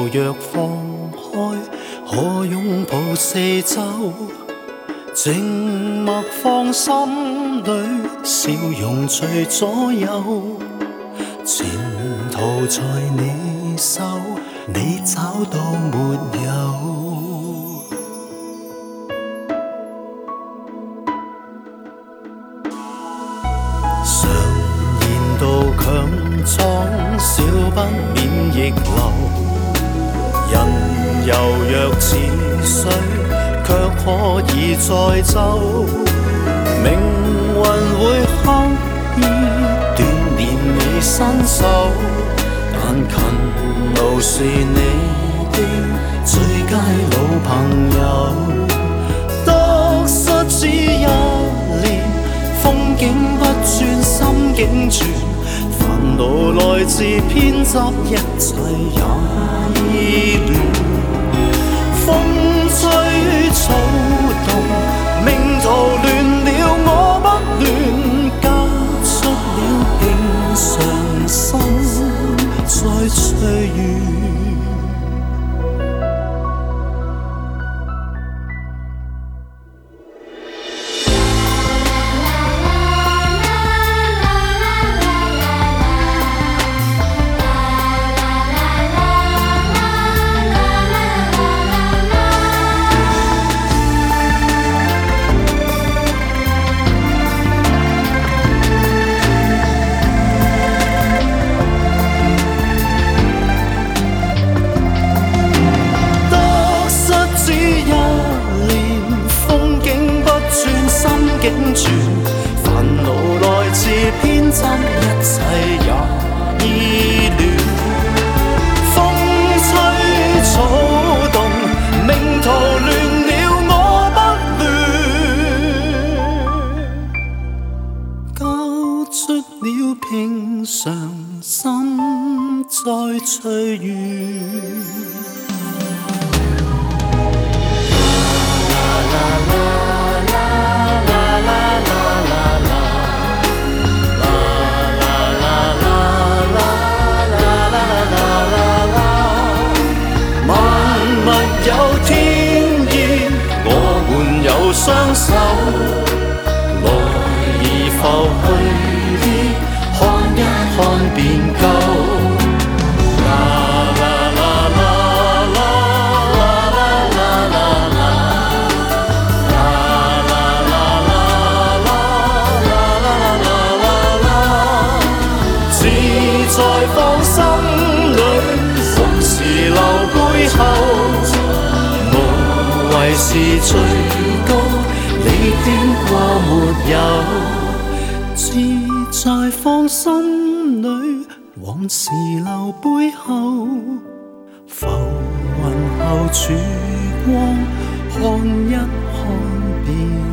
若放開，可擁抱四周，靜默放心裏，笑容隨左右。前途在你手，你找到沒有？常言道強闖少不免逆流，人柔弱似水，卻可以載舟。命運會刻意鍛鍊你身手，但勤勞是你的最佳老朋友。得失只一念，風景不轉，心境轉。煩惱來自偏執，一切也依戀。風吹草動，命途亂了我不亂，交出了平常心，再隨緣。境轉，煩惱來自偏執，一切也依戀。風吹草動，命途亂了我不亂，交出了平常心，再隨緣。有天意，我們有雙手，來而浮去的，看一看便夠。自在放心裏，往事留背後。為是最高，你經過沒有？自在放心裏，往事留背後。浮雲後曙光，看一看便